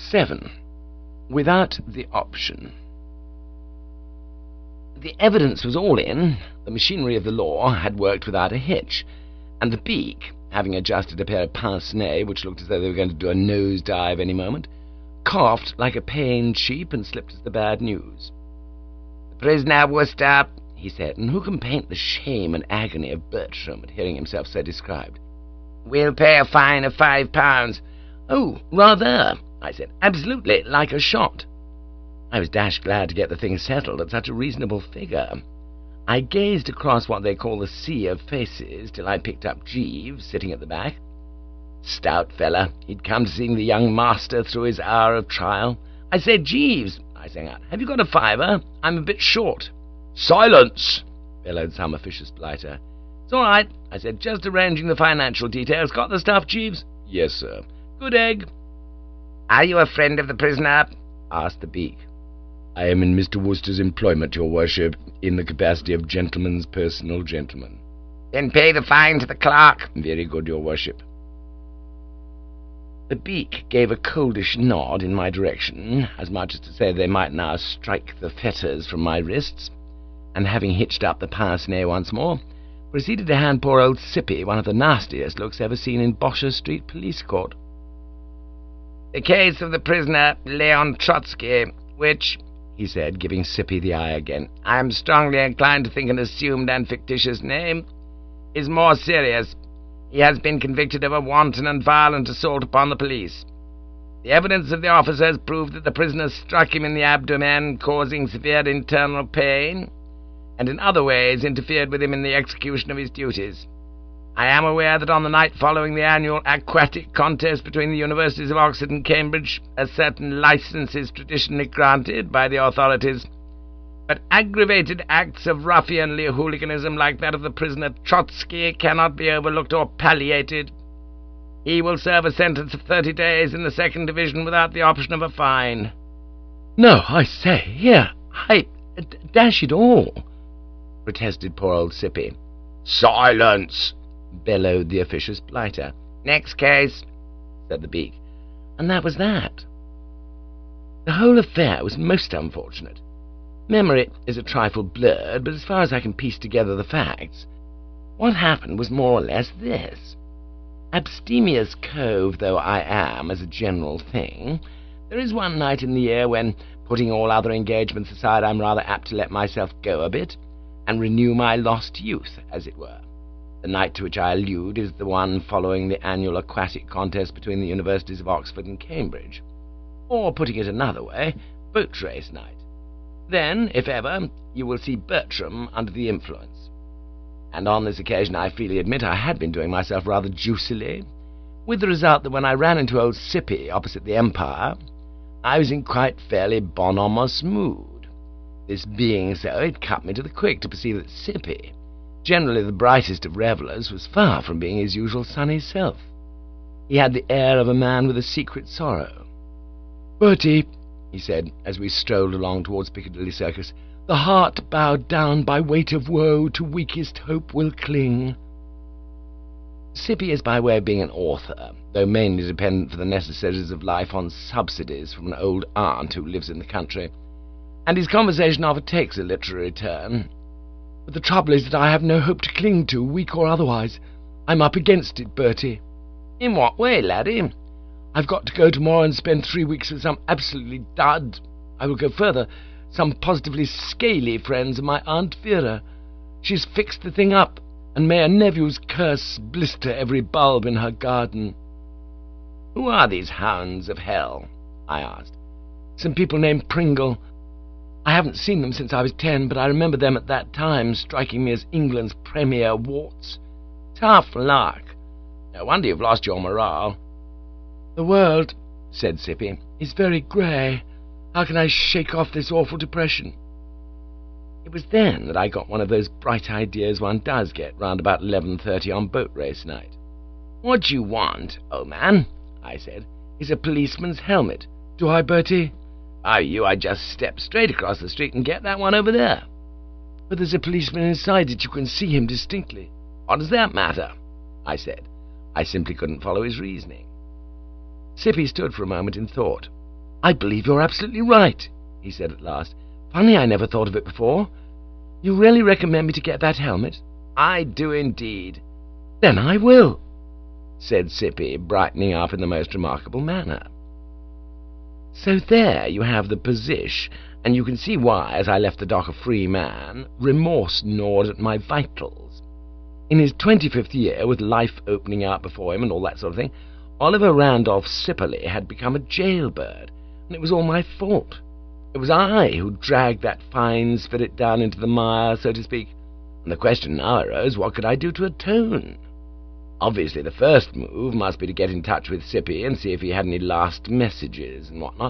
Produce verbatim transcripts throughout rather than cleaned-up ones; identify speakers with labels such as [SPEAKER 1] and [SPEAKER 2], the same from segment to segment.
[SPEAKER 1] seven. Without the option. The evidence was all in, the machinery of the law had worked without a hitch, and the Beak, having adjusted a pair of pince-nez which looked as though they were going to do a nose-dive any moment, coughed like a pained sheep and slipped us the bad news. "The prisoner Wooster," he said, and who can paint the shame and agony of Bertram at hearing himself so described, "will pay a fine of five pounds." "Oh, rather," I said, "absolutely, like a shot." I was dashed glad to get the thing settled at such a reasonable figure. I gazed across what they call the sea of faces till I picked up Jeeves, sitting at the back. Stout fella, he'd come to see the young master through his hour of trial. "I say, Jeeves," I sang out, "have you got a fiver? I'm a bit short." "Silence!" bellowed some officious blighter. "It's all right," I said, "just arranging the financial details. Got the stuff, Jeeves?" "Yes, sir." "Good egg." "Are you a friend of the prisoner?" asked the Beak. "I am in Mister Wooster's employment, your worship, in the capacity of gentleman's personal gentleman." "Then pay the fine to the clerk." "Very good, your worship." The Beak gave a coldish nod in my direction, as much as to say they might now strike the fetters from my wrists, and having hitched up the pince-nez once more, proceeded to hand poor old Sippy one of the nastiest looks ever seen in Bosher Street Police Court. "The case of the prisoner Leon Trotsky, which," he said, giving Sippy the eye again, "I am strongly inclined to think an assumed and fictitious name, is more serious. He has been convicted of a wanton and violent assault upon the police. The evidence of the officers proved that the prisoner struck him in the abdomen, causing severe internal pain, and in other ways interfered with him in the execution of his duties. I am aware that on the night following the annual aquatic contest between the Universities of Oxford and Cambridge, a certain licence is traditionally granted by the authorities, but aggravated acts of ruffianly hooliganism like that of the prisoner Trotsky cannot be overlooked or palliated. He will serve a sentence of thirty days in the second division without the option of a fine." "No, I say, here, I... D- dash it all," protested poor old Sippy. "Silence!" bellowed the officious blighter. "Next case," said the Beak. And that was that. The whole affair was most unfortunate. Memory is a trifle blurred, but as far as I can piece together the facts, what happened was more or less this. Abstemious cove though I am as a general thing, there is one night in the year when, putting all other engagements aside, I'm rather apt to let myself go a bit, and renew my lost youth, as it were. The night to which I allude is the one following the annual aquatic contest between the Universities of Oxford and Cambridge, or, putting it another way, boat race night. Then, if ever, you will see Bertram under the influence. And on this occasion I freely admit I had been doing myself rather juicily, with the result that when I ran into old Sippy opposite the Empire, I was in quite fairly bonhomous mood. This being so, it cut me to the quick to perceive that Sippy, generally the brightest of revellers, was far from being his usual sunny self. He had the air of a man with a secret sorrow. "Bertie," he said, as we strolled along towards Piccadilly Circus, "the heart bowed down by weight of woe to weakest hope will cling." Sippy is by way of being an author, though mainly dependent for the necessaries of life on subsidies from an old aunt who lives in the country, and his conversation often takes a literary turn. "But the trouble is that I have no hope to cling to, weak or otherwise. I'm up against it, Bertie." "In what way, laddie?" "I've got to go tomorrow and spend three weeks with some absolutely dud, I will go further, some positively scaly friends of my Aunt Vera. She's fixed the thing up, and may a nephew's curse blister every bulb in her garden." "Who are these hounds of hell?" I asked. "Some people named Pringle. I haven't seen them since I was ten, but I remember them at that time striking me as England's premier warts. Tough luck. No wonder you've lost your morale." "The world," said Sippy, "is very grey. How can I shake off this awful depression?" It was then that I got one of those bright ideas one does get round about eleven thirty on boat race night. "What you want, old man," I said, "is a policeman's helmet." "Do I, Bertie?" "Oh, you, I'd just step straight across the street and get that one over there." "But there's a policeman inside it. You can see him distinctly." "What does that matter?" I said. I simply couldn't follow his reasoning. Sippy stood for a moment in thought. "I believe you're absolutely right," he said at last. "Funny I never thought of it before. You really recommend me to get that helmet?" "I do indeed." "Then I will," said Sippy, brightening up in the most remarkable manner. So there you have the position, and you can see why, as I left the dock a free man, remorse gnawed at my vitals. In his twenty-fifth year, with life opening out before him and all that sort of thing, Oliver Randolph Sipperley had become a jailbird, and it was all my fault. It was I who dragged that fine spirit down into the mire, so to speak, and the question now arose, what could I do to atone? Obviously the first move must be to get in touch with Sippy and see if he had any last messages and what not.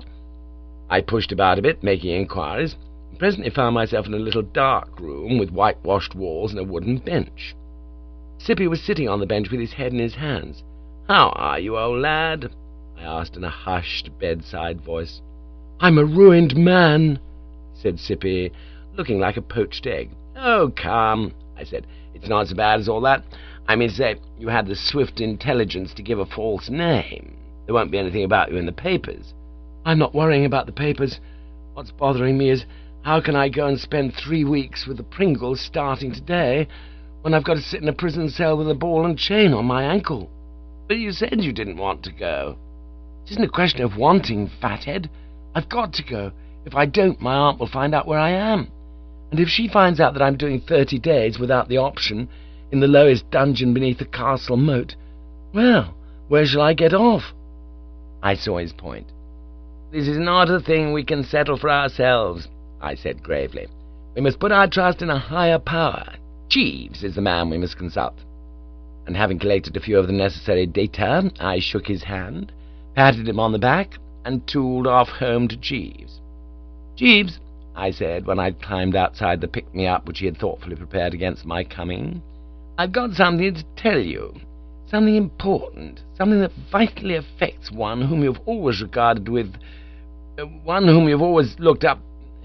[SPEAKER 1] I pushed about a bit, making inquiries, and presently found myself in a little dark room with whitewashed walls and a wooden bench. Sippy was sitting on the bench with his head in his hands. "How are you, old lad?" I asked in a hushed bedside voice. "I'm a ruined man," said Sippy, looking like a poached egg. "Oh, come," I said, "it's not so bad as all that. I mean to say, you had the swift intelligence to give a false name. There won't be anything about you in the papers." "I'm not worrying about the papers. What's bothering me is, how can I go and spend three weeks with the Pringles starting today, when I've got to sit in a prison cell with a ball and chain on my ankle?" "But you said you didn't want to go." "It isn't a question of wanting, fathead. I've got to go. If I don't, my aunt will find out where I am. And if she finds out that I'm doing thirty days without the option, in the lowest dungeon beneath the castle moat, well, where shall I get off?" I saw his point. "This is not a thing we can settle for ourselves," I said gravely. "We must put our trust in a higher power. Jeeves is the man we must consult." And having collected a few of the necessary data, I shook his hand, patted him on the back, and tooled off home to Jeeves. "Jeeves," I said, when I'd climbed outside the pick-me-up which he had thoughtfully prepared against my coming, "I've got something to tell you. Something important, something that vitally affects one whom you've always regarded with... Uh, one whom you've always looked up...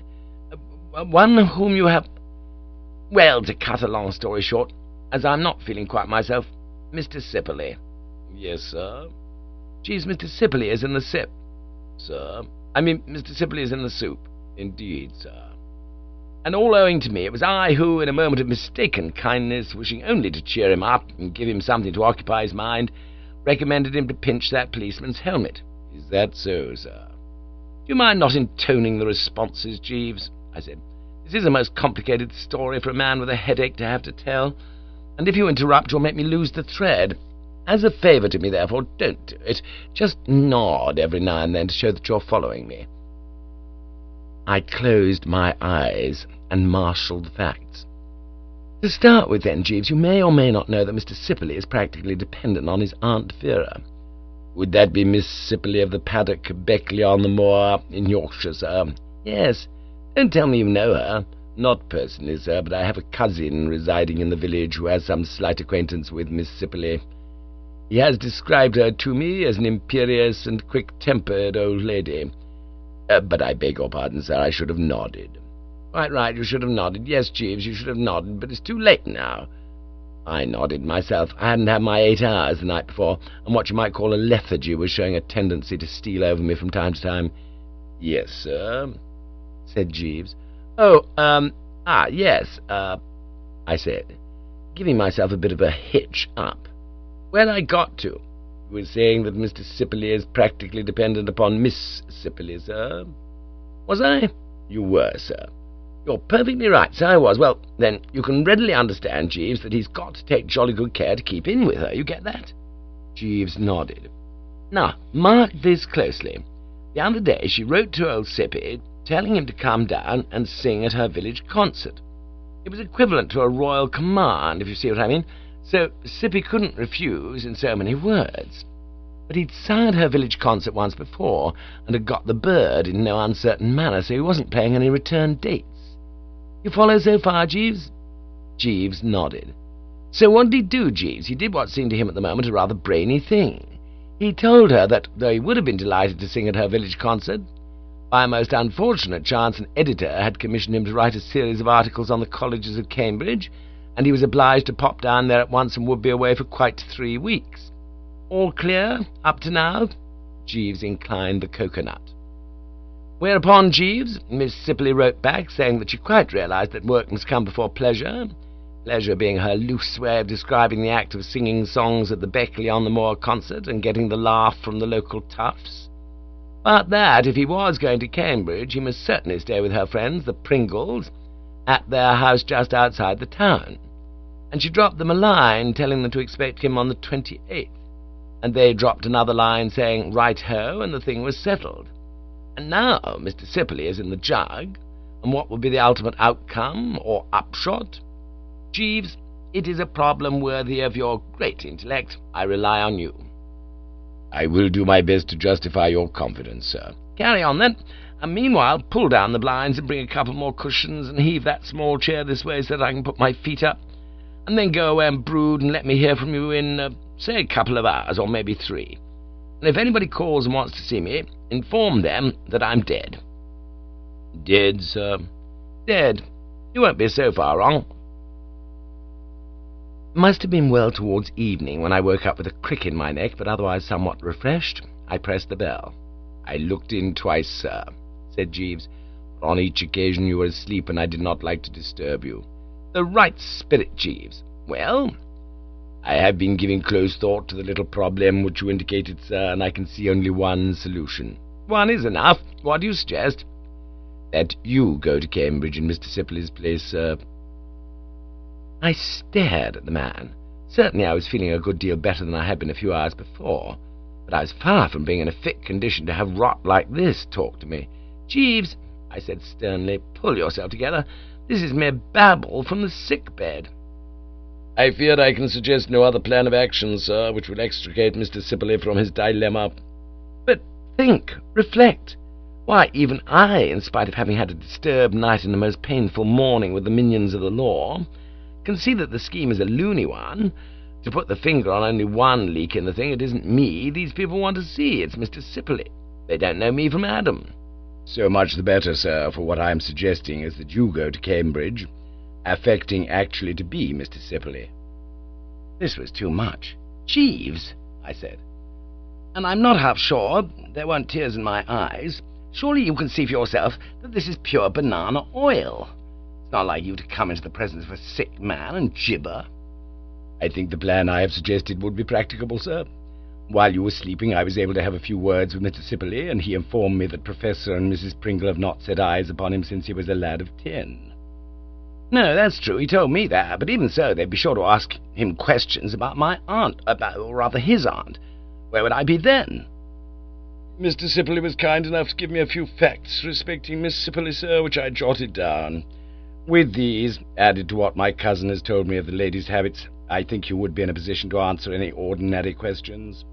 [SPEAKER 1] Uh, one whom you have... Well, to cut a long story short, as I'm not feeling quite myself, Mister Sipperley." "Yes, sir?" "Jeeves, Mister Sipperley is in the sip." "Sir?" "I mean, Mister Sipperley is in the soup." "Indeed, sir." "And all owing to me, it was I who, in a moment of mistaken kindness, wishing only to cheer him up and give him something to occupy his mind, recommended him to pinch that policeman's helmet." "Is that so, sir?" "Do you mind not intoning the responses, Jeeves?" I said. "This is a most complicated story for a man with a headache to have to tell, and if you interrupt, you'll make me lose the thread. As a favour to me, therefore, don't do it. Just nod every now and then to show that you're following me." I closed my eyes and marshalled facts. "To start with, then, Jeeves, you may or may not know that Mister Sipperley is practically dependent on his Aunt Vera." "Would that be Miss Sipperley of the paddock, Beckley-on-the-Moor, in Yorkshire, sir?" "Yes. Don't tell me you know her." "Not personally, sir, but I have a cousin residing in the village who has some slight acquaintance with Miss Sipperley. He has described her to me as an imperious and quick-tempered old lady. Uh, but I beg your pardon, sir, I should have nodded." "Quite right, you should have nodded. Yes, Jeeves, you should have nodded, but it's too late now." I nodded myself. I hadn't had my eight hours the night before, and what you might call a lethargy was showing a tendency to steal over me from time to time. "Yes, sir," said Jeeves. "Oh, um, ah, yes, uh, I said, giving myself a bit of a hitch up. "Where I got to? You were saying that Mister Sipperley is practically dependent upon Miss Sipperley, sir." "Was I?" "You were, sir." "You're perfectly right, sir, I was. Well, then, you can readily understand, Jeeves, that he's got to take jolly good care to keep in with her. You get that?" Jeeves nodded. "Now, mark this closely. The other day she wrote to old Sippy, telling him to come down and sing at her village concert. It was equivalent to a royal command, if you see what I mean. So Sippy couldn't refuse in so many words. But he'd sung at her village concert once before, and had got the bird in no uncertain manner, so he wasn't paying any return dates. You follow so far, Jeeves?" Jeeves nodded. "So what did he do, Jeeves? He did what seemed to him at the moment a rather brainy thing. He told her that, though he would have been delighted to sing at her village concert, by a most unfortunate chance an editor had commissioned him to write a series of articles on the colleges of Cambridge, and he was obliged to pop down there at once and would be away for quite three weeks. All clear, up to now?" Jeeves inclined the coconut. Whereupon Jeeves, Miss Sipley wrote back, saying that she quite realised that work must come before pleasure, pleasure being her loose way of describing the act of singing songs at the Beckley on the Moor concert and getting the laugh from the local toughs, but that, if he was going to Cambridge, he must certainly stay with her friends, the Pringles, at their house just outside the town. And she dropped them a line telling them to expect him on the twenty-eighth, and they dropped another line saying right-ho, and the thing was settled. And now Mister Sipley is in the jug, and what will be the ultimate outcome, or upshot? Jeeves, it is a problem worthy of your great intellect. I rely on you.
[SPEAKER 2] I will do my best to justify your confidence, sir.
[SPEAKER 1] Carry on, then, and meanwhile pull down the blinds and bring a couple more cushions and heave that small chair this way so that I can put my feet up, and then go away and brood and let me hear from you in, uh, say, a couple of hours, or maybe three. And if anybody calls and wants to see me, inform them that I'm dead.
[SPEAKER 2] Dead, sir?
[SPEAKER 1] Dead. You won't be so far wrong. It must have been well towards evening when I woke up with a crick in my neck, but otherwise somewhat refreshed. I pressed the bell.
[SPEAKER 2] I looked in twice, sir, said Jeeves. But on each occasion you were asleep, and I did not like to disturb you.
[SPEAKER 1] The right spirit, Jeeves. Well?
[SPEAKER 2] I have been giving close thought to the little problem which you indicated, sir, and I can see only one solution.
[SPEAKER 1] One is enough. What do you suggest?
[SPEAKER 2] That you go to Cambridge in Mister Sipley's place, sir.
[SPEAKER 1] I stared at the man. Certainly I was feeling a good deal better than I had been a few hours before, but I was far from being in a fit condition to have rot like this talk to me. Jeeves, I said sternly, pull yourself together. This is mere babble from the sick bed.
[SPEAKER 2] I fear I can suggest no other plan of action, sir, which will extricate Mister Sipley from his dilemma.
[SPEAKER 1] But think, reflect. Why, even I, in spite of having had a disturbed night and a most painful morning with the minions of the law, can see that the scheme is a loony one. To put the finger on only one leak in the thing, it isn't me these people want to see, it's Mister Sipley. They don't know me from Adam.
[SPEAKER 2] So much the better, sir, for what I am suggesting is that you go to Cambridge, affecting actually to be Mister Sipley.
[SPEAKER 1] This was too much. Jeeves, I said, and I'm not half sure, there weren't tears in my eyes, surely you can see for yourself that this is pure banana oil. It's not like you to come into the presence of a sick man and gibber.
[SPEAKER 2] I think the plan I have suggested would be practicable, sir. While you were sleeping, I was able to have a few words with Mister Sipley, and he informed me that Professor and Missus Pringle have not set eyes upon him since he was a lad of ten.
[SPEAKER 1] No, that's true, he told me that, but even so, they'd be sure to ask him questions about my aunt, about, or rather his aunt. Where would I be then?
[SPEAKER 2] Mister Sipley was kind enough to give me a few facts respecting Miss Sipley, sir, which I jotted down. With these, added to what my cousin has told me of the lady's habits, I think you would be in a position to answer any ordinary questions.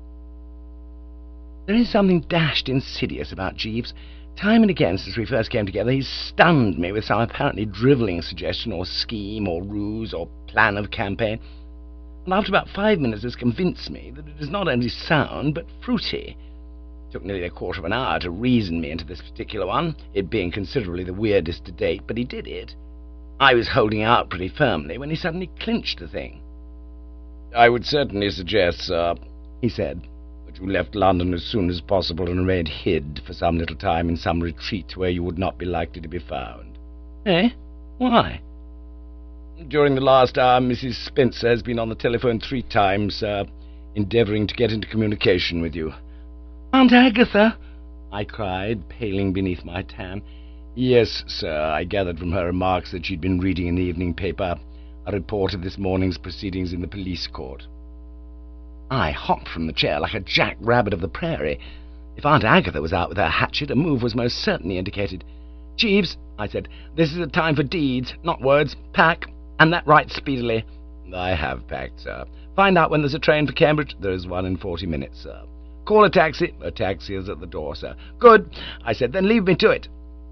[SPEAKER 1] There is something dashed insidious about Jeeves. Time and again since we first came together, he's stunned me with some apparently drivelling suggestion or scheme or ruse or plan of campaign, and after about five minutes has convinced me that it is not only sound but fruity. It took nearly a quarter of an hour to reason me into this particular one, it being considerably the weirdest to date, but he did it. I was holding out pretty firmly when he suddenly clinched the thing.
[SPEAKER 2] I would certainly suggest, sir, he said, that you left London as soon as possible and remained hid for some little time in some retreat where you would not be likely to be found.
[SPEAKER 1] Eh? Why?
[SPEAKER 2] During the last hour, Missus Spencer has been on the telephone three times, sir, endeavouring to get into communication with you.
[SPEAKER 1] Aunt Agatha? I cried, paling beneath my tan.
[SPEAKER 2] Yes, sir, I gathered from her remarks that she'd been reading in the evening paper a report of this morning's proceedings in the police court.
[SPEAKER 1] I hopped from the chair like a jack-rabbit of the prairie. If Aunt Agatha was out with her hatchet, a move was most certainly indicated. Jeeves, I said, this is a time for deeds, not words. Pack, and that right speedily.
[SPEAKER 2] I have packed, sir.
[SPEAKER 1] Find out when there's a train for Cambridge.
[SPEAKER 2] There is one in forty minutes, sir.
[SPEAKER 1] Call a taxi.
[SPEAKER 2] A taxi is at the door, sir.
[SPEAKER 1] Good, I said, then leave me to it.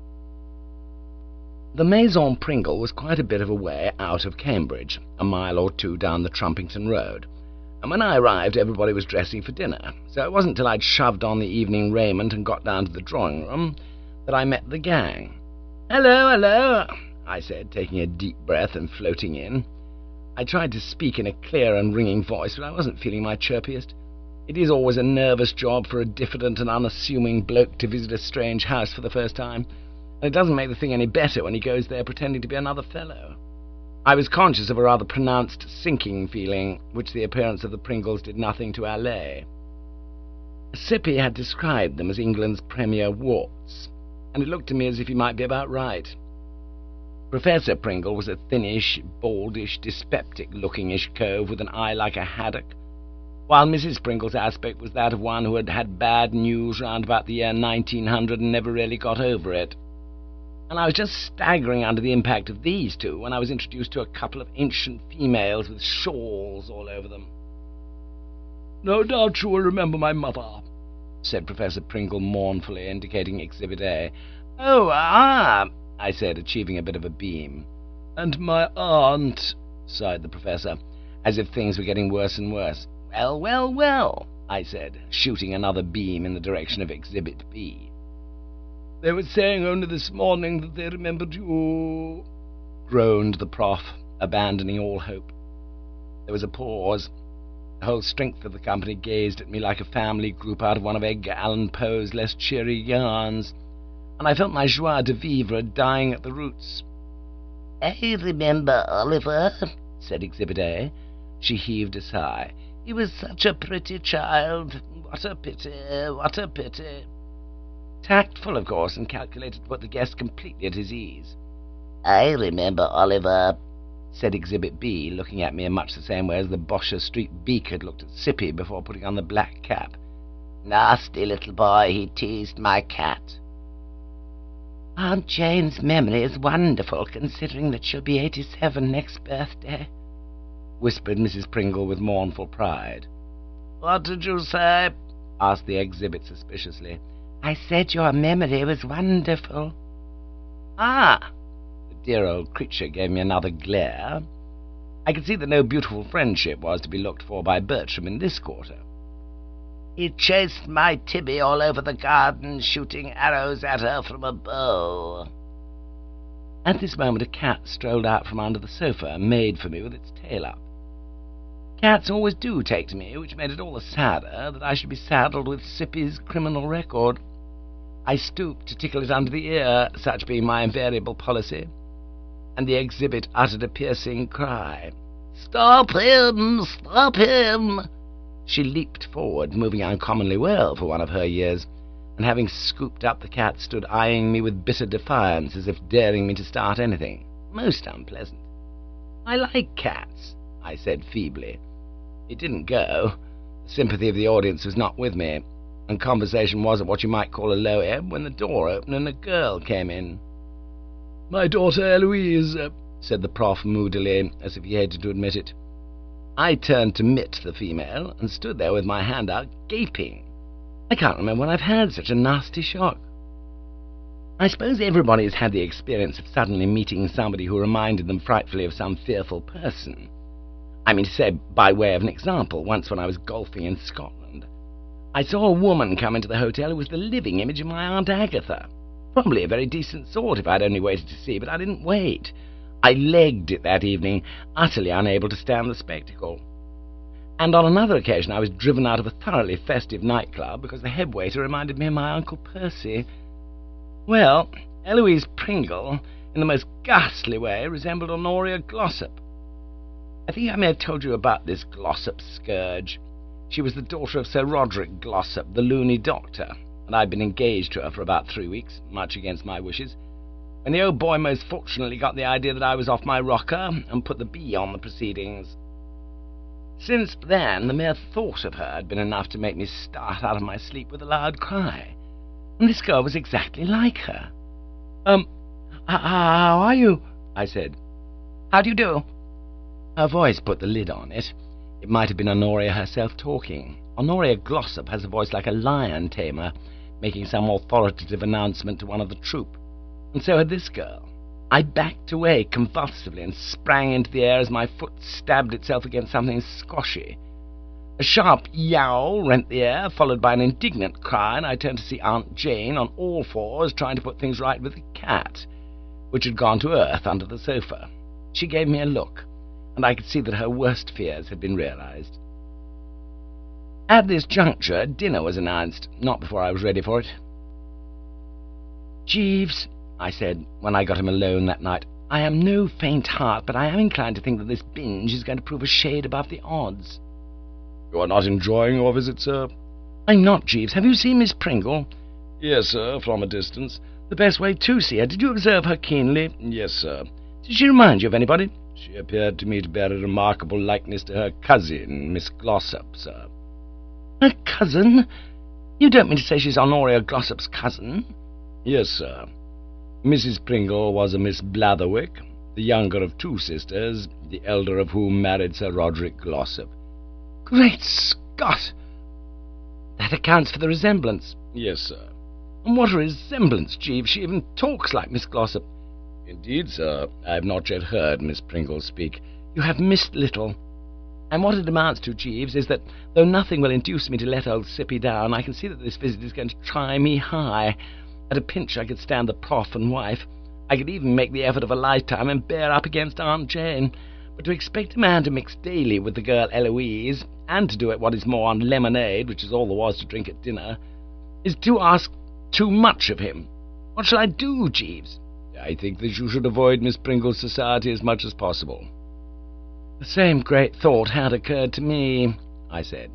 [SPEAKER 1] The Maison Pringle was quite a bit of a way out of Cambridge, a mile or two down the Trumpington Road, and when I arrived everybody was dressing for dinner, so it wasn't till I'd shoved on the evening raiment and got down to the drawing-room that I met the gang. "Hello, hello," I said, taking a deep breath and floating in. I tried to speak in a clear and ringing voice, but I wasn't feeling my chirpiest. It is always a nervous job for a diffident and unassuming bloke to visit a strange house for the first time, and it doesn't make the thing any better when he goes there pretending to be another fellow. I was conscious of a rather pronounced sinking feeling, which the appearance of the Pringles did nothing to allay. Sippy had described them as England's premier warts, and it looked to me as if he might be about right. Professor Pringle was a thinnish, baldish, dyspeptic-looking-ish cove with an eye like a haddock, while Missus Pringle's aspect was that of one who had had bad news round about the year nineteen hundred and never really got over it. And I was just staggering under the impact of these two when I was introduced to a couple of ancient females with shawls all over them. "No doubt you will remember my mother," said Professor Pringle mournfully, indicating Exhibit A. "Oh, ah," I said, achieving a bit of a beam. "And my aunt," sighed the Professor, as if things were getting worse and worse. "Well, well, well," I said, shooting another beam in the direction of Exhibit B. "They were saying only this morning that they remembered you," groaned the Prof, abandoning all hope. There was a pause. The whole strength of the company gazed at me like a family group out of one of Edgar Allan Poe's less cheery yarns, and I felt my joie de vivre dying at the roots. "I remember Oliver," said Exhibit A. She heaved a sigh. "He was such a pretty child. What a pity, what a pity." Tactful, of course, and calculated to put the guest completely at his ease. "I remember Oliver," said Exhibit B, looking at me in much the same way as the Bosher Street Beak had looked at Sippy before putting on the black cap. "Nasty little boy, he teased my cat." "Aunt Jane's memory is wonderful, considering that she'll be eighty-seven next birthday," whispered Missus Pringle with mournful pride. "What did you say?" asked the exhibit suspiciously. "I said your memory was wonderful." "Ah!" The dear old creature gave me another glare. I could see that no beautiful friendship was to be looked for by Bertram in this quarter. "He chased my Tibby all over the garden, shooting arrows at her from a bow." At this moment a cat strolled out from under the sofa and made for me with its tail up. Cats always do take to me, which made it all the sadder that I should be saddled with Sippy's criminal record. I stooped to tickle it under the ear, such being my invariable policy, and the exhibit uttered a piercing cry. "Stop him! Stop him!" She leaped forward, moving uncommonly well for one of her years, and having scooped up the cat, stood eyeing me with bitter defiance, as if daring me to start anything. Most unpleasant. "I like cats," I said feebly. It didn't go. The sympathy of the audience was not with me, and conversation was at what you might call a low ebb when the door opened and a girl came in. "My daughter Eloise," said the Prof moodily, as if he hated to admit it. I turned to Mitt, the female, and stood there with my hand out, gaping. I can't remember when I've had such a nasty shock. I suppose everybody has had the experience of suddenly meeting somebody who reminded them frightfully of some fearful person. I mean to say, by way of an example, once when I was golfing in Scotland, I saw a woman come into the hotel who was the living image of my Aunt Agatha. Probably a very decent sort if I'd only waited to see, but I didn't wait. I legged it that evening, utterly unable to stand the spectacle. And on another occasion I was driven out of a thoroughly festive nightclub because the head waiter reminded me of my Uncle Percy. Well, Eloise Pringle, in the most ghastly way, resembled Honoria Glossop. I think I may have told you about this Glossop scourge. She was the daughter of Sir Roderick Glossop, the loony doctor, and I'd been engaged to her for about three weeks, much against my wishes, when the old boy most fortunately got the idea that I was off my rocker and put the bee on the proceedings. Since then, the mere thought of her had been enough to make me start out of my sleep with a loud cry, and this girl was exactly like her. Um, how are you?" I said. "How do you do?" Her voice put the lid on it. It might have been Honoria herself talking. Honoria Glossop has a voice like a lion tamer, making some authoritative announcement to one of the troop, and so had this girl. I backed away convulsively and sprang into the air as my foot stabbed itself against something squashy. A sharp yowl rent the air, followed by an indignant cry, and I turned to see Aunt Jane on all fours trying to put things right with the cat, which had gone to earth under the sofa. She gave me a look, and I could see that her worst fears had been realized. At this juncture, dinner was announced, not before I was ready for it. "Jeeves," I said, when I got him alone that night, "I am no faint heart, but I am inclined to think that this binge is going to prove a shade above the odds."
[SPEAKER 2] "You are not enjoying your visit, sir?"
[SPEAKER 1] "I'm not, Jeeves. Have you seen Miss Pringle?"
[SPEAKER 2] "Yes, sir, from a distance."
[SPEAKER 1] "The best way to see her. Did you observe her keenly?"
[SPEAKER 2] "Yes, sir."
[SPEAKER 1] "Did she remind you of anybody?"
[SPEAKER 2] "She appeared to me to bear a remarkable likeness to her cousin, Miss Glossop, sir."
[SPEAKER 1] "Her cousin? You don't mean to say she's Honoria Glossop's cousin?"
[SPEAKER 2] "Yes, sir. Missus Pringle was a Miss Blatherwick, the younger of two sisters, the elder of whom married Sir Roderick Glossop."
[SPEAKER 1] "Great Scott! That accounts for the resemblance."
[SPEAKER 2] "Yes, sir."
[SPEAKER 1] "And what a resemblance, Jeeves! She even talks like Miss Glossop."
[SPEAKER 2] "Indeed, sir. I have not yet heard Miss Pringle speak."
[SPEAKER 1] "You have missed little. And what it amounts to, Jeeves, is that though nothing will induce me to let old Sippy down, I can see that this visit is going to try me high. At a pinch I could stand the prof and wife. I could even make the effort of a lifetime and bear up against Aunt Jane. But to expect a man to mix daily with the girl Eloise, and to do it what is more on lemonade, which is all there was to drink at dinner, is to ask too much of him. What shall I do, Jeeves?"
[SPEAKER 2] "I think that you should avoid Miss Pringle's society as much as possible."
[SPEAKER 1] "The same great thought had occurred to me," I said.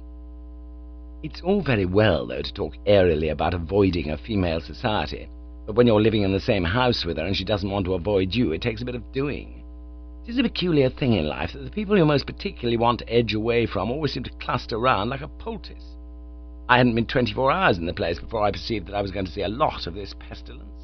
[SPEAKER 1] "It's all very well, though, to talk airily about avoiding a female society, but when you're living in the same house with her and she doesn't want to avoid you, it takes a bit of doing. It is a peculiar thing in life that the people you most particularly want to edge away from always seem to cluster round like a poultice. I hadn't been twenty-four hours in the place before I perceived that I was going to see a lot of this pestilence.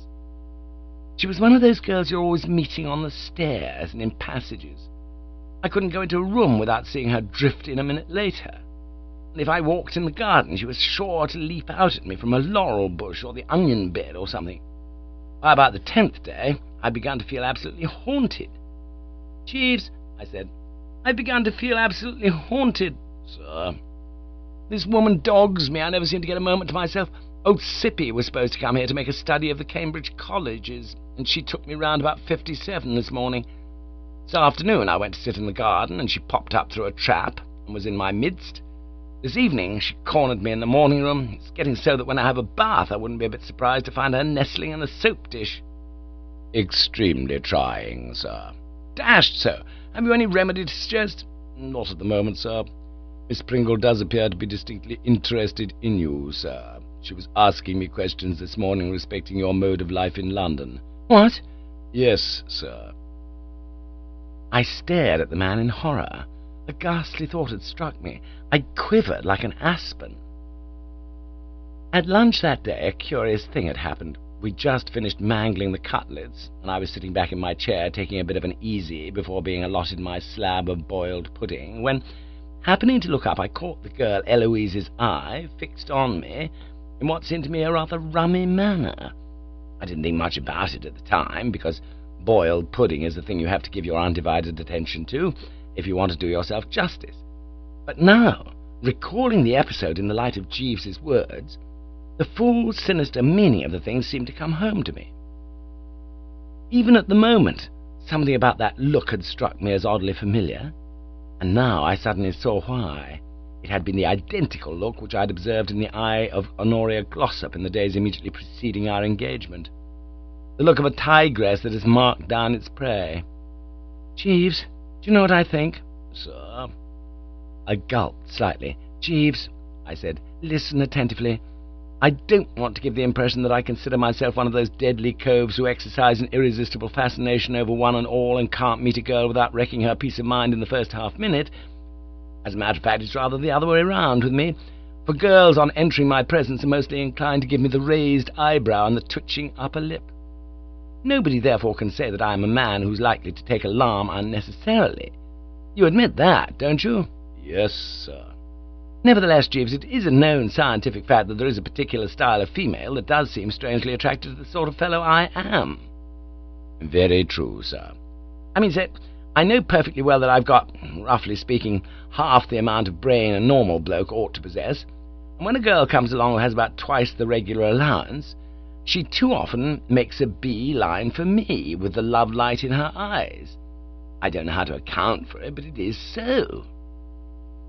[SPEAKER 1] She was one of those girls you're always meeting on the stairs and in passages. I couldn't go into a room without seeing her drift in a minute later. And if I walked in the garden, she was sure to leap out at me from a laurel bush or the onion bed or something. By about the tenth day, I began to feel absolutely haunted." "Jeeves," I said, "I've begun to feel absolutely haunted."
[SPEAKER 2] "Sir?"
[SPEAKER 1] "This woman dogs me. I never seem to get a moment to myself. Old Sippy was supposed to come here to make a study of the Cambridge colleges, and she took me round about fifty-seven this morning. This afternoon I went to sit in the garden, and she popped up through a trap and was in my midst. This evening she cornered me in the morning room. It's getting so that when I have a bath I wouldn't be a bit surprised to find her nestling in the soap dish."
[SPEAKER 2] "Extremely trying, sir."
[SPEAKER 1] "Dashed so. Have you any remedy to suggest?"
[SPEAKER 2] "Not at the moment, sir. Miss Pringle does appear to be distinctly interested in you, sir. She was asking me questions this morning respecting your mode of life in London."
[SPEAKER 1] "What?"
[SPEAKER 2] "Yes, sir."
[SPEAKER 1] I stared at the man in horror. A ghastly thought had struck me. I quivered like an aspen. At lunch that day, a curious thing had happened. We'd just finished mangling the cutlets, and I was sitting back in my chair taking a bit of an easy before being allotted my slab of boiled pudding, when, happening to look up, I caught the girl Eloise's eye fixed on me in what seemed to me a rather rummy manner. I didn't think much about it at the time, because boiled pudding is the thing you have to give your undivided attention to if you want to do yourself justice. But now, recalling the episode in the light of Jeeves's words, the full sinister meaning of the thing seemed to come home to me. Even at the moment, something about that look had struck me as oddly familiar, and now I suddenly saw why. It had been the identical look which I had observed in the eye of Honoria Glossop in the days immediately preceding our engagement. The look of a tigress that has marked down its prey. "Jeeves, do you know what I think?"
[SPEAKER 2] "Sir?"
[SPEAKER 1] I gulped slightly. "Jeeves," I said, "listen attentively. I don't want to give the impression that I consider myself one of those deadly coves who exercise an irresistible fascination over one and all and can't meet a girl without wrecking her peace of mind in the first half-minute. As a matter of fact, it's rather the other way round with me, for girls on entering my presence are mostly inclined to give me the raised eyebrow and the twitching upper lip. Nobody therefore can say that I am a man who's likely to take alarm unnecessarily. You admit that, don't you?"
[SPEAKER 2] "Yes, sir."
[SPEAKER 1] "Nevertheless, Jeeves, it is a known scientific fact that there is a particular style of female that does seem strangely attracted to the sort of fellow I am."
[SPEAKER 2] "Very true, sir."
[SPEAKER 1] "I mean, say, I know perfectly well that I've got, roughly speaking, half the amount of brain a normal bloke ought to possess, and when a girl comes along who has about twice the regular allowance, she too often makes a bee-line for me with the love light in her eyes. I don't know how to account for it, but it is so."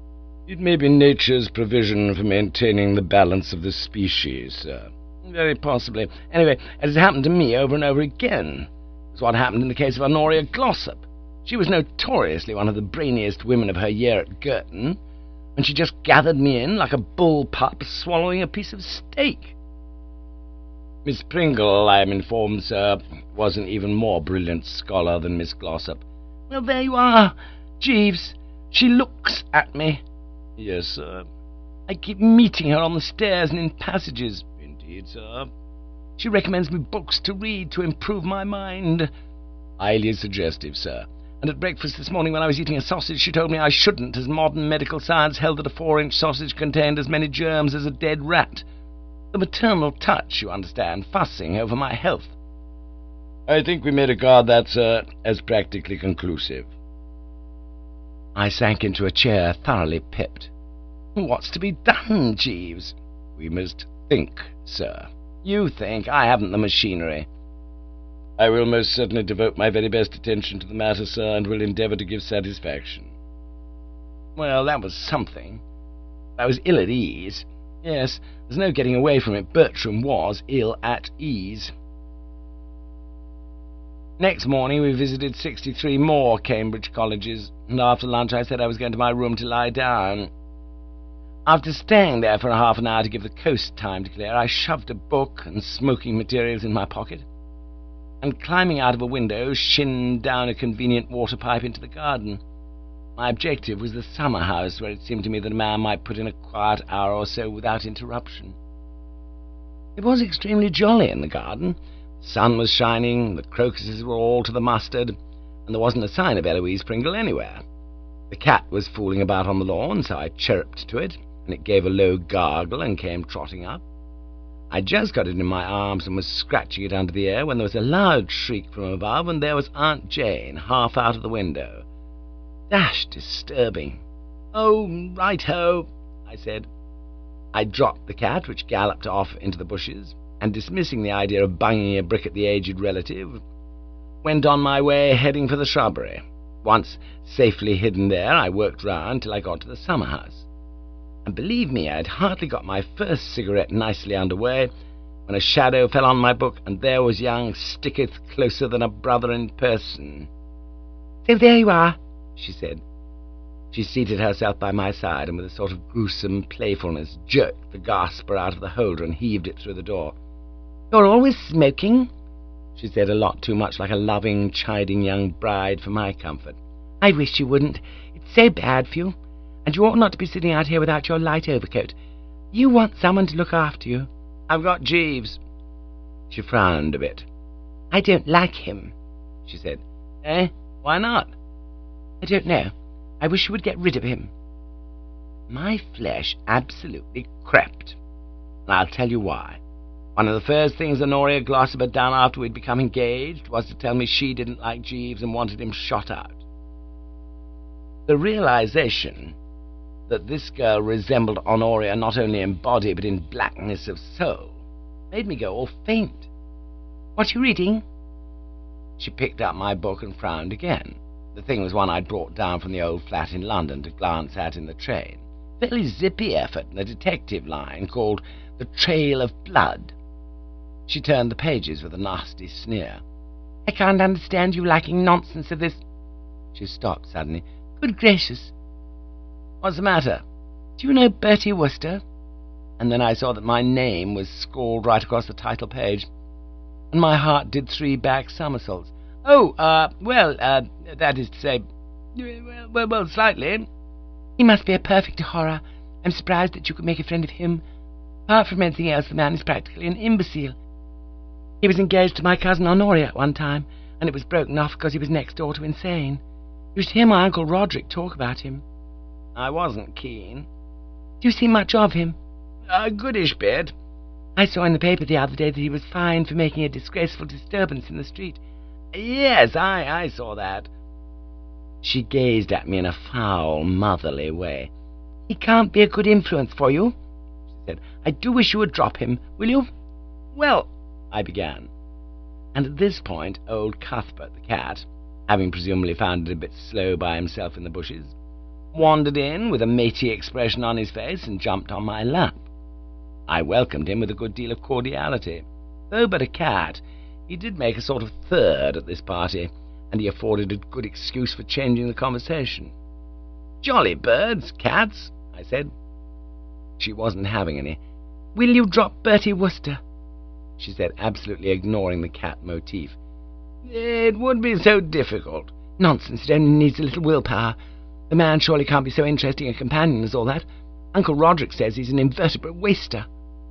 [SPEAKER 2] It may be nature's provision for maintaining the balance of the species, sir.
[SPEAKER 1] Very possibly. Anyway, it has happened to me over and over again. It's what happened in the case of Honoria Glossop. She was notoriously one of the brainiest women of her year at Girton, and she just gathered me in like a bull pup swallowing a piece of steak.
[SPEAKER 2] Miss Pringle, I am informed, sir, was an even more brilliant scholar than Miss Glossop.
[SPEAKER 1] Well, there you are, Jeeves. She looks at me.
[SPEAKER 2] Yes, sir.
[SPEAKER 1] I keep meeting her on the stairs and in passages.
[SPEAKER 2] Indeed, sir.
[SPEAKER 1] She recommends me books to read to improve my mind.
[SPEAKER 2] Highly suggestive, sir.
[SPEAKER 1] And at breakfast this morning when I was eating a sausage, she told me I shouldn't, as modern medical science held that a four-inch sausage contained as many germs as a dead rat. The maternal touch, you understand, fussing over my health.
[SPEAKER 2] I think we may regard that, sir, as practically conclusive.
[SPEAKER 1] I sank into a chair, thoroughly pipped. What's to be done, Jeeves?
[SPEAKER 2] We must think, sir.
[SPEAKER 1] You think? I haven't the machinery.
[SPEAKER 2] I will most certainly devote my very best attention to the matter, sir, and will endeavour to give satisfaction.
[SPEAKER 1] Well, that was something. I was ill at ease. Yes, there's no getting away from it. Bertram was ill at ease. Next morning we visited sixty-three more Cambridge colleges, and after lunch I said I was going to my room to lie down. After staying there for a half an hour to give the coast time to clear, I shoved a book and smoking materials in my pocket, and climbing out of a window, shinned down a convenient water pipe into the garden. My objective was the summer house, where it seemed to me that a man might put in a quiet hour or so without interruption. It was extremely jolly in the garden. The sun was shining, the crocuses were all to the mustard, and there wasn't a sign of Eloise Pringle anywhere. The cat was fooling about on the lawn, so I chirruped to it, and it gave a low gargle and came trotting up. I just got it in my arms and was scratching it under the air when there was a loud shriek from above, and there was Aunt Jane, half out of the window. Dashed disturbing. "Oh, right-ho," I said. I dropped the cat, which galloped off into the bushes, and dismissing the idea of bunging a brick at the aged relative, went on my way, heading for the shrubbery. Once safely hidden there, I worked round till I got to the summer-house. And believe me, I had hardly got my first cigarette nicely under way when a shadow fell on my book, and there was young Sticketh closer than a brother in person. "So there you are," she said. She seated herself by my side, and with a sort of gruesome playfulness jerked the Gasper out of the holder and heaved it through the door. "You're always smoking," she said, a lot too much like a loving, chiding young bride for my comfort. "I wish you wouldn't. It's so bad for you. And you ought not to be sitting out here without your light overcoat. You want someone to look after you." "I've got Jeeves." She frowned a bit. "I don't like him," she said. "Eh? Why not?" "I don't know. I wish you would get rid of him." My flesh absolutely crept, and I'll tell you why. One of the first things Honoria Glossop had done after we'd become engaged was to tell me she didn't like Jeeves and wanted him shot out. The realization that this girl resembled Honoria not only in body but in blackness of soul made me go all faint. "What are you reading?" She picked up my book and frowned again. The thing was one I'd brought down from the old flat in London to glance at in the train. Fairly zippy effort in a detective line called The Trail of Blood. She turned the pages with a nasty sneer. "I can't understand you liking nonsense of this—" She stopped suddenly. "Good gracious! What's the matter? Do you know Bertie Wooster?" And then I saw that my name was scrawled right across the title page, and my heart did three back somersaults. "Oh, uh, well, uh, that is to say, well, well, well, slightly." "He must be a perfect horror. I'm surprised that you could make a friend of him. Apart from anything else, the man is practically an imbecile. He was engaged to my cousin Honoria at one time, and it was broken off because he was next door to insane. You should hear my Uncle Roderick talk about him." I wasn't keen. "Do you see much of him?" "A goodish bit. I saw in the paper the other day that he was fined for making a disgraceful disturbance in the street." "Yes, I, I saw that." She gazed at me in a foul, motherly way. "He can't be a good influence for you," she said. "I do wish you would drop him, will you?" "Well," I began. And at this point old Cuthbert the cat, having presumably found it a bit slow by himself in the bushes, wandered in with a matey expression on his face and jumped on my lap. I welcomed him with a good deal of cordiality. Though but a cat, he did make a sort of third at this party, and he afforded a good excuse for changing the conversation. "Jolly birds, cats," I said. She wasn't having any. "Will you drop Bertie Wooster?" she said, absolutely ignoring the cat motif. "It would be so difficult." "Nonsense, it only needs a little willpower. The man surely can't be so interesting a companion as all that. Uncle Roderick says he's an invertebrate waster."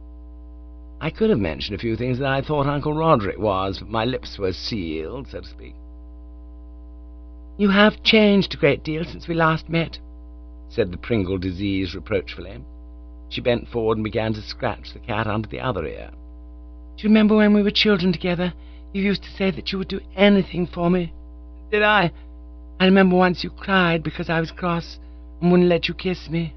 [SPEAKER 1] I could have mentioned a few things that I thought Uncle Roderick was, but my lips were sealed, so to speak. "You have changed a great deal since we last met," said the Pringle disease reproachfully. She bent forward and began to scratch the cat under the other ear. "Do you remember when we were children together? You used to say that you would do anything for me." "Did I?" "I remember once you cried because I was cross and wouldn't let you kiss me."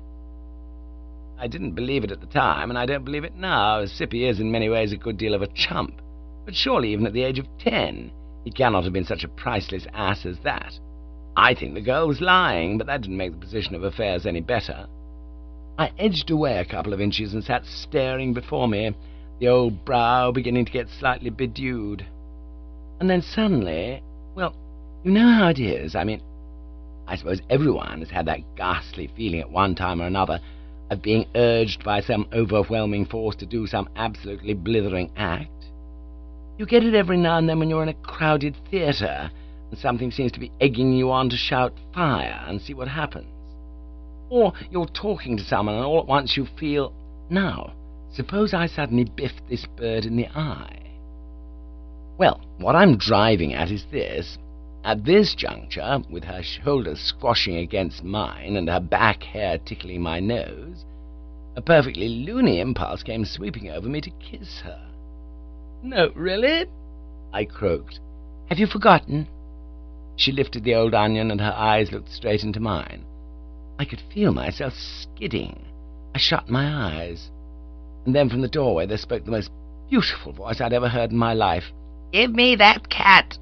[SPEAKER 1] I didn't believe it at the time, and I don't believe it now, as Sippy is in many ways a good deal of a chump. But surely even at the age of ten, he cannot have been such a priceless ass as that. I think the girl was lying, but that didn't make the position of affairs any better. I edged away a couple of inches and sat staring before me, the old brow beginning to get slightly bedewed. And then suddenly, well, you know how it is. I mean, I suppose everyone has had that ghastly feeling at one time or another of being urged by some overwhelming force to do some absolutely blithering act. You get it every now and then when you're in a crowded theatre, and something seems to be egging you on to shout fire and see what happens. Or you're talking to someone, and all at once you feel, now, suppose I suddenly biffed this bird in the eye. Well, what I'm driving at is this. At this juncture, with her shoulders squashing against mine and her back hair tickling my nose, a perfectly loony impulse came sweeping over me to kiss her. "No, really?" I croaked. "Have you forgotten?" She lifted the old onion and her eyes looked straight into mine. I could feel myself skidding. I shut my eyes. And then from the doorway there spoke the most beautiful voice I'd ever heard in my life. "Give me that cat!"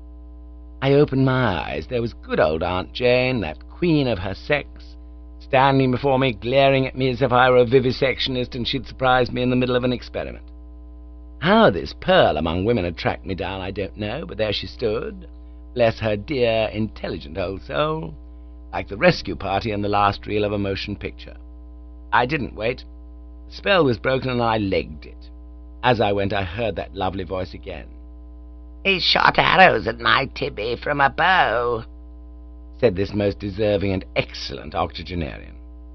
[SPEAKER 1] I opened my eyes. There was good old Aunt Jane, that queen of her sex, standing before me, glaring at me as if I were a vivisectionist and she'd surprised me in the middle of an experiment. How this pearl among women had tracked me down I don't know, but there she stood, bless her dear, intelligent old soul, like the rescue party in the last reel of a motion picture. I didn't wait. The spell was broken and I legged it. As I went I heard that lovely voice again. "He shot arrows at my Tibby from a bow," said this most deserving and excellent octogenarian.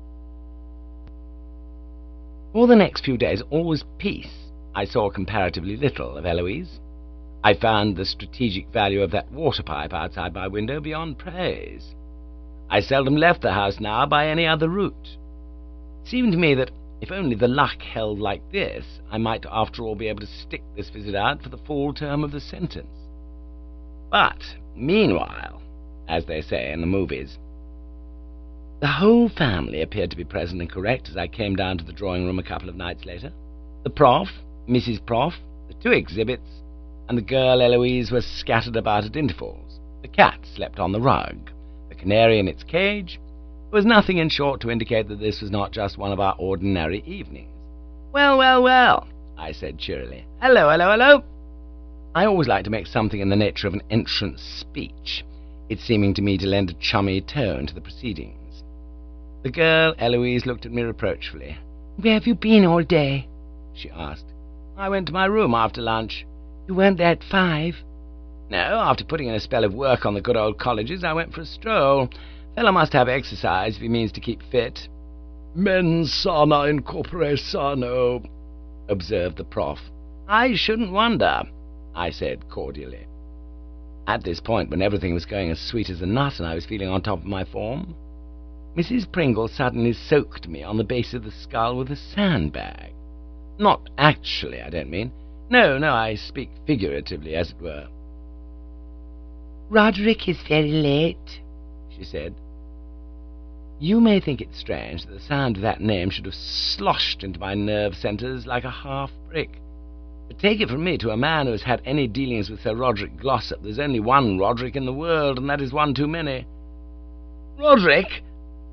[SPEAKER 1] For the next few days all was peace. I saw comparatively little of Eloise. I found the strategic value of that water pipe outside my window beyond praise. I seldom left the house now by any other route. It seemed to me that if only the luck held like this, I might after all be able to stick this visit out for the full term of the sentence. But, meanwhile, as they say in the movies, the whole family appeared to be present and correct as I came down to the drawing-room a couple of nights later. The Prof, Missus Prof, the two exhibits, and the girl Eloise were scattered about at intervals. The cat slept on the rug, the canary in its cage. There was nothing, in short, to indicate that this was not just one of our ordinary evenings. "Well, well, well," I said cheerily. "Hello, hello, hello." I always like to make something in the nature of an entrance speech, it seeming to me to lend a chummy tone to the proceedings. The girl Eloise looked at me reproachfully. "Where have you been all day?" she asked. "I went to my room after lunch." "You weren't there at five?" "No, after putting in a spell of work on the good old colleges, I went for a stroll. Fellow must have exercise if he means to keep fit." "Mens sana in corpore sano," observed the Prof. "I shouldn't wonder," I said cordially. At this point, when everything was going as sweet as a nut and I was feeling on top of my form, Missus Pringle suddenly soaked me on the base of the skull with a sandbag. Not actually, I don't mean. No, no, I speak figuratively, as it were. "Roderick is very late," she said. You may think it strange that the sound of that name should have sloshed into my nerve centres like a half-brick. But take it from me, to a man who has had any dealings with Sir Roderick Glossop, there's only one Roderick in the world, and that is one too many. "Roderick!"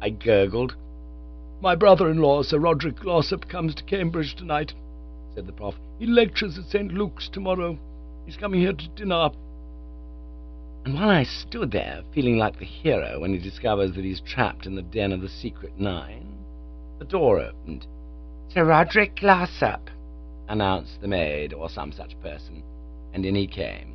[SPEAKER 2] I gurgled. "My brother-in-law, Sir Roderick Glossop, comes to Cambridge tonight," said the Prof. "He lectures at Saint Luke's tomorrow. He's coming here to dinner."
[SPEAKER 1] And while I stood there, feeling like the hero when he discovers that he's trapped in the den of the Secret Nine, the door opened. "Sir Roderick Glossop," announced the maid, or some such person, and in he came.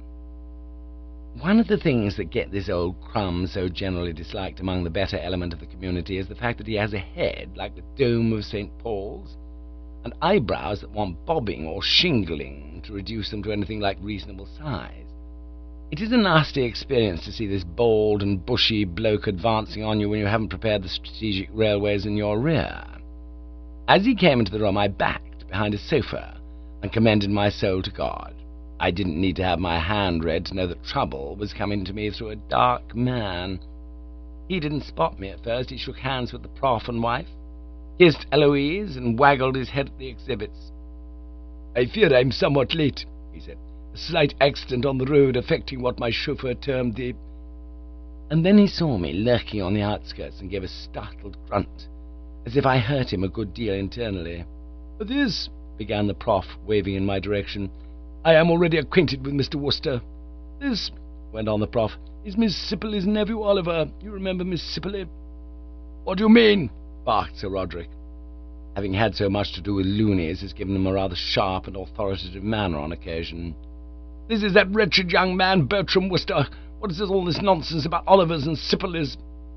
[SPEAKER 1] One of the things that get this old crumb so generally disliked among the better element of the community is the fact that he has a head like the dome of Saint Paul's, and eyebrows that want bobbing or shingling to reduce them to anything like reasonable size. It is a nasty experience to see this bald and bushy bloke advancing on you when you haven't prepared the strategic railways in your rear. As he came into the room, I backed behind a sofa and commended my soul to God. I didn't need to have my hand read to know that trouble was coming to me through a dark man. He didn't spot me at first. He shook hands with the Prof and wife, kissed Eloise, and waggled his head at the exhibits.
[SPEAKER 2] "I fear I'm somewhat late," he said. "A slight accident on the road affecting what my chauffeur termed the—"
[SPEAKER 1] And then he saw me lurking on the outskirts and gave a startled grunt, as if I hurt him a good deal internally.
[SPEAKER 2] "This," began the Prof, waving in my direction. "I am already acquainted with Mister Worcester. This," went on the Prof, "is Miss Sippely's nephew Oliver. You remember Miss Sippely?" "What do you mean?" barked Sir Roderick. Having had so much to do with loonies has given him a rather sharp and authoritative manner on occasion. "This is that wretched young man, Bertram Worcester. What is all this nonsense about Olivers and Sippelys?"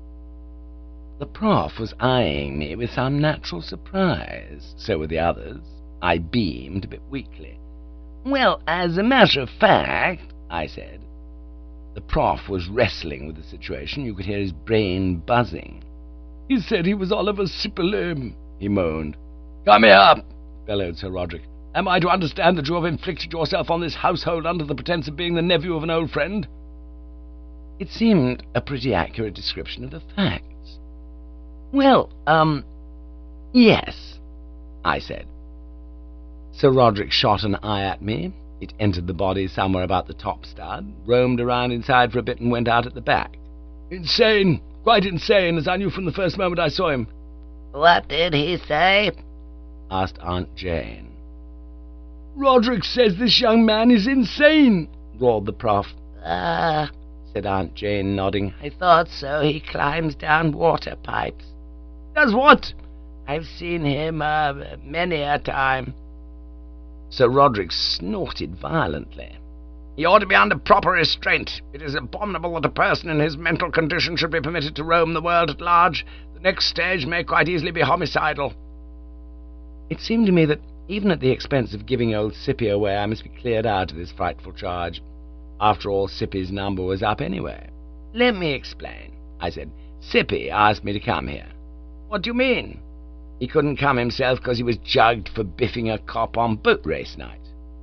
[SPEAKER 1] The Prof was eyeing me with some natural surprise. So were the others. I beamed a bit weakly. "Well, as a matter of fact," I said. The Prof was wrestling with the situation. You could hear his brain buzzing.
[SPEAKER 2] "He said he was Oliver Sippely," he moaned. "Come here," bellowed Sir Roderick. "Am I to understand that you have inflicted yourself on this household under the pretence of being the nephew of an old friend?"
[SPEAKER 1] It seemed a pretty accurate description of the facts. "Well, um, yes," I said. Sir Roderick shot an eye at me. It entered the body somewhere about the top stud, roamed around inside for a bit, and went out at the back.
[SPEAKER 2] "Insane, quite insane, as I knew from the first moment I saw him."
[SPEAKER 3] "What did he say?"
[SPEAKER 1] asked Aunt Jane.
[SPEAKER 2] "Roderick says this young man is insane," roared the Prof.
[SPEAKER 3] Ah, uh,
[SPEAKER 1] said Aunt Jane, nodding.
[SPEAKER 3] "I thought so. He climbs down water pipes."
[SPEAKER 2] "Does what?"
[SPEAKER 3] "I've seen him, uh, many a time."
[SPEAKER 1] Sir Roderick snorted violently.
[SPEAKER 2] "He ought to be under proper restraint. It is abominable that a person in his mental condition should be permitted to roam the world at large. The next stage may quite easily be homicidal."
[SPEAKER 1] It seemed to me that, even at the expense of giving old Sippy away, I must be cleared out of this frightful charge. After all, Sippy's number was up anyway. "Let me explain," I said. "Sippy asked me to come here."
[SPEAKER 2] "What do you mean?"
[SPEAKER 1] "He couldn't come himself because he was jugged for biffing a cop on boat race night."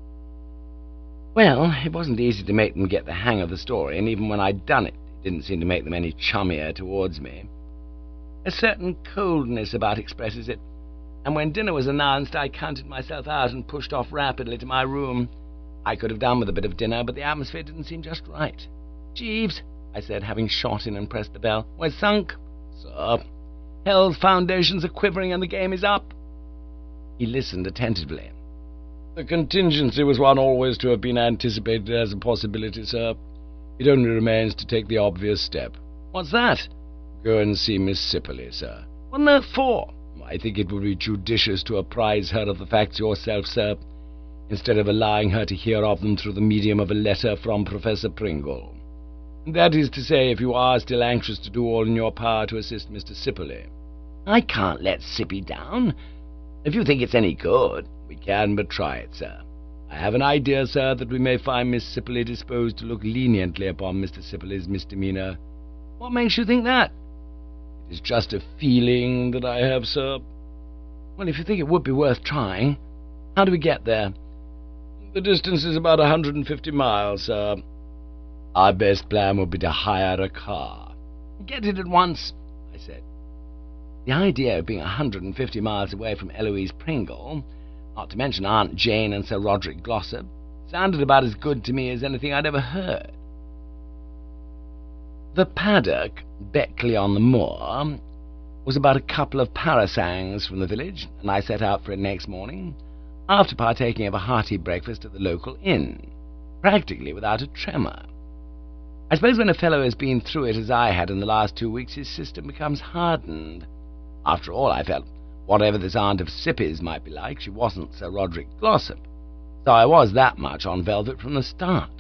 [SPEAKER 1] Well, it wasn't easy to make them get the hang of the story, and even when I'd done it, it didn't seem to make them any chummier towards me. A certain coldness about expresses it, and when dinner was announced, I counted myself out and pushed off rapidly to my room. I could have done with a bit of dinner, but the atmosphere didn't seem just right. "Jeeves," I said, having shot in and pressed the bell, "we're sunk."
[SPEAKER 2] "Sir?"
[SPEAKER 1] "Hell's foundations are quivering and the game is up." He listened attentively.
[SPEAKER 2] "The contingency was one always to have been anticipated as a possibility, sir. It only remains to take the obvious step."
[SPEAKER 1] "What's that?"
[SPEAKER 2] "Go and see Miss Sippely, sir."
[SPEAKER 1] "What on earth for?"
[SPEAKER 2] "I think it would be judicious to apprise her of the facts yourself, sir, instead of allowing her to hear of them through the medium of a letter from Professor Pringle. That is to say, if you are still anxious to do all in your power to assist Mister Sippely."
[SPEAKER 1] "I can't let Sippy down. If you think it's any good—"
[SPEAKER 2] "We can but try it, sir. I have an idea, sir, that we may find Miss Sippely disposed to look leniently upon Mister Sippely's misdemeanour."
[SPEAKER 1] "What makes you think that?"
[SPEAKER 2] "It is just a feeling that I have, sir."
[SPEAKER 1] "Well, if you think it would be worth trying, how do we get there?"
[SPEAKER 2] "The distance is about a hundred and fifty miles, sir. Our best plan would be to hire a car."
[SPEAKER 1] "Get it at once," I said. The idea of being a hundred and fifty miles away from Eloise Pringle, not to mention Aunt Jane and Sir Roderick Glossop, sounded about as good to me as anything I'd ever heard. The paddock, Beckley on the Moor, was about a couple of parasangs from the village, and I set out for it next morning, after partaking of a hearty breakfast at the local inn, practically without a tremor. I suppose when a fellow has been through it as I had in the last two weeks, his system becomes hardened. After all, I felt, whatever this aunt of Sippy's might be like, she wasn't Sir Roderick Glossop, so I was that much on velvet from the start.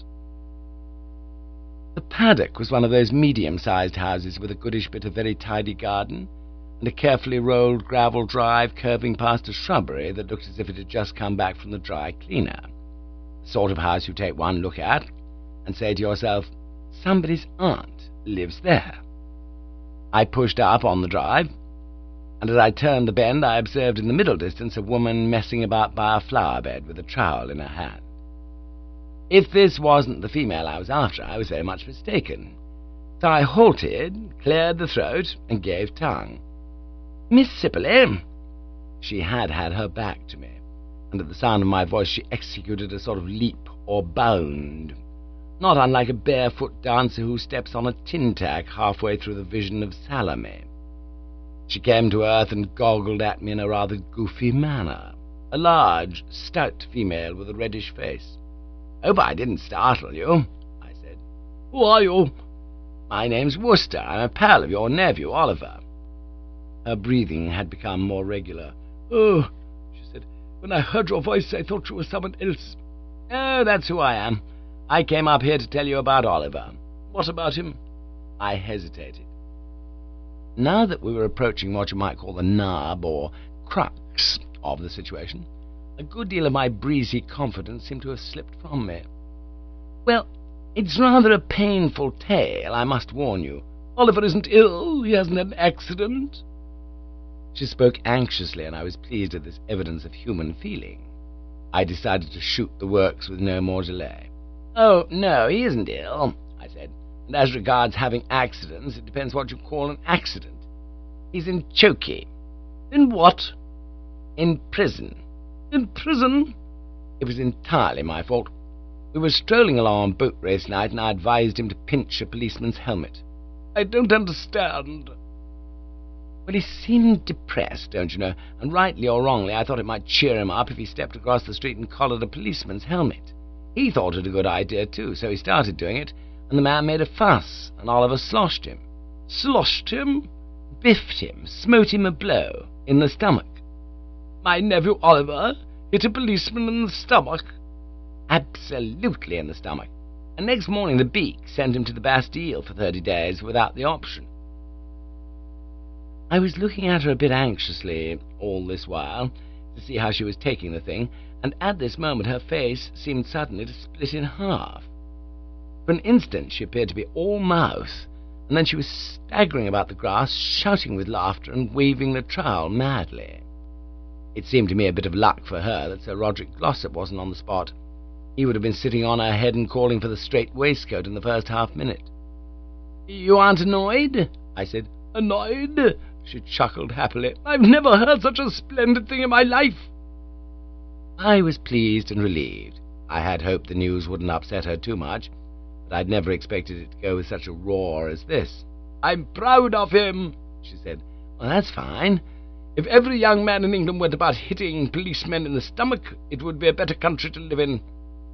[SPEAKER 1] The paddock was one of those medium-sized houses with a goodish bit of very tidy garden, and a carefully rolled gravel drive curving past a shrubbery that looked as if it had just come back from the dry cleaner. The sort of house you take one look at and say to yourself, somebody's aunt lives there. I pushed up on the drive, and as I turned the bend I observed in the middle distance a woman messing about by a flower bed with a trowel in her hand. If this wasn't the female I was after, I was very much mistaken. So I halted, cleared the throat, and gave tongue. "Miss Sipperley." She had had her back to me, and at the sound of my voice she executed a sort of leap or bound, not unlike a barefoot dancer who steps on a tin-tack halfway through the vision of Salome. She came to earth and goggled at me in a rather goofy manner, a large, stout female with a reddish face. "Hope I didn't startle you," I said. "Who are you?" "My name's Wooster. I'm a pal of your nephew, Oliver." Her breathing had become more regular. "Oh," she said, "when I heard your voice I thought you were someone else." "Oh, that's who I am. I came up here to tell you about Oliver." "What about him?" I hesitated. Now that we were approaching what you might call the nub or crux of the situation, a good deal of my breezy confidence seemed to have slipped from me. "Well, it's rather a painful tale, I must warn you. Oliver isn't ill. He hasn't had an accident." She spoke anxiously, and I was pleased at this evidence of human feeling. I decided to shoot the works with no more delay. "Oh, no, he isn't ill," I said, "and as regards having accidents, it depends what you call an accident. He's in chokey." "In what?" "In prison." "In prison?" "It was entirely my fault. We were strolling along on boat race night, and I advised him to pinch a policeman's helmet." "I don't understand." "Well, he seemed depressed, don't you know, and rightly or wrongly I thought it might cheer him up if he stepped across the street and collared a policeman's helmet. He thought it a good idea, too, so he started doing it, and the man made a fuss, and Oliver sloshed him." "Sloshed him?" "Biffed him, smote him a blow, in the stomach." "My nephew Oliver hit a policeman in the stomach?" "Absolutely in the stomach, and next morning the beak sent him to the Bastille for thirty days without the option." I was looking at her a bit anxiously all this while, to see how she was taking the thing, and at this moment her face seemed suddenly to split in half. For an instant she appeared to be all mouth, and then she was staggering about the grass, shouting with laughter and waving the trowel madly. It seemed to me a bit of luck for her that Sir Roderick Glossop wasn't on the spot. He would have been sitting on her head and calling for the strait waistcoat in the first half-minute. "You aren't annoyed?" I said. "Annoyed?" She chuckled happily. "I've never heard such a splendid thing in my life." I was pleased and relieved. I had hoped the news wouldn't upset her too much, but I'd never expected it to go with such a roar as this. "I'm proud of him," she said. "Well, that's fine. If every young man in England went about hitting policemen in the stomach, it would be a better country to live in."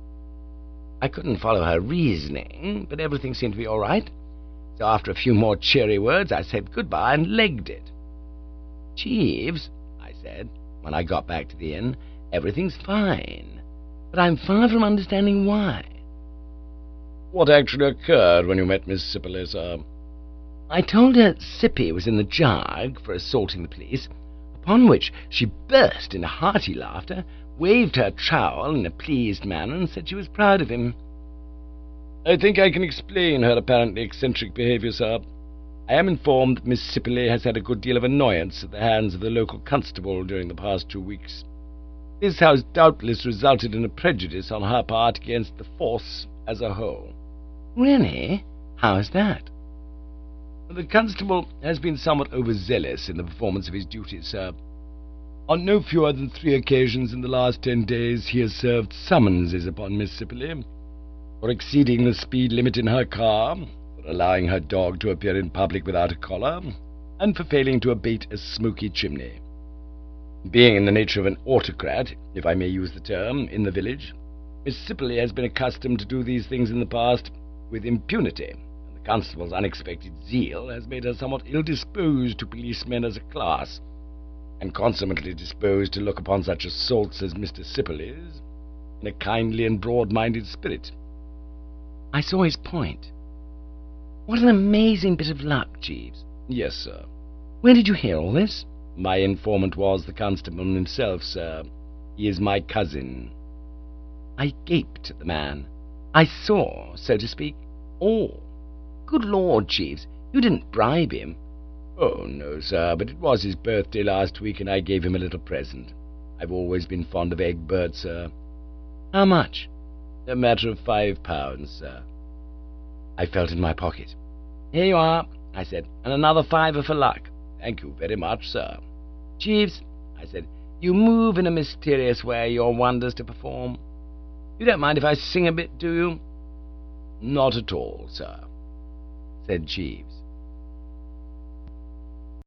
[SPEAKER 1] I couldn't follow her reasoning, but everything seemed to be all right. So after a few more cheery words, I said goodbye and legged it. "Jeeves," I said, when I got back to the inn, "everything's fine, but I'm far from understanding why."
[SPEAKER 2] "What actually occurred when you met Miss Sipperley, sir?"
[SPEAKER 1] "I told her Sippy was in the jug for assaulting the police, upon which she burst into hearty laughter, waved her trowel in a pleased manner, and said she was proud of him."
[SPEAKER 2] "I think I can explain her apparently eccentric behaviour, sir. I am informed that Miss Sipperley has had a good deal of annoyance at the hands of the local constable during the past two weeks. This has doubtless resulted in a prejudice on her part against the force as a whole."
[SPEAKER 1] "Really? How is that?"
[SPEAKER 2] "The constable has been somewhat overzealous in the performance of his duties, sir. On no fewer than three occasions in the last ten days he has served summonses upon Miss Sipperley, for exceeding the speed limit in her car, for allowing her dog to appear in public without a collar, and for failing to abate a smoky chimney. Being in the nature of an autocrat, if I may use the term, in the village, Miss Sipperley has been accustomed to do these things in the past with impunity, and the constable's unexpected zeal has made her somewhat ill-disposed to policemen as a class, and consummately disposed to look upon such assaults as Mister Sipperley's in a kindly and broad-minded spirit.
[SPEAKER 1] I saw his point. What an amazing bit of luck, Jeeves.
[SPEAKER 2] Yes, sir.
[SPEAKER 1] Where did you hear all this?
[SPEAKER 2] My informant was the constable himself, sir. He is my cousin.
[SPEAKER 1] I gaped at the man. I saw, so to speak, all. Good Lord, Jeeves, you didn't bribe him.
[SPEAKER 2] Oh, no, sir, but it was his birthday last week, and I gave him a little present. I've always been fond of Egbert, sir.
[SPEAKER 1] How much?
[SPEAKER 2] A matter of five pounds, sir.
[SPEAKER 1] I felt in my pocket. Here you are, I said, and another fiver for luck.
[SPEAKER 2] Thank you very much, sir.
[SPEAKER 1] Jeeves, I said, you move in a mysterious way your wonders to perform. You don't mind if I sing a bit, do you?
[SPEAKER 2] Not at all, sir,
[SPEAKER 1] said Jeeves.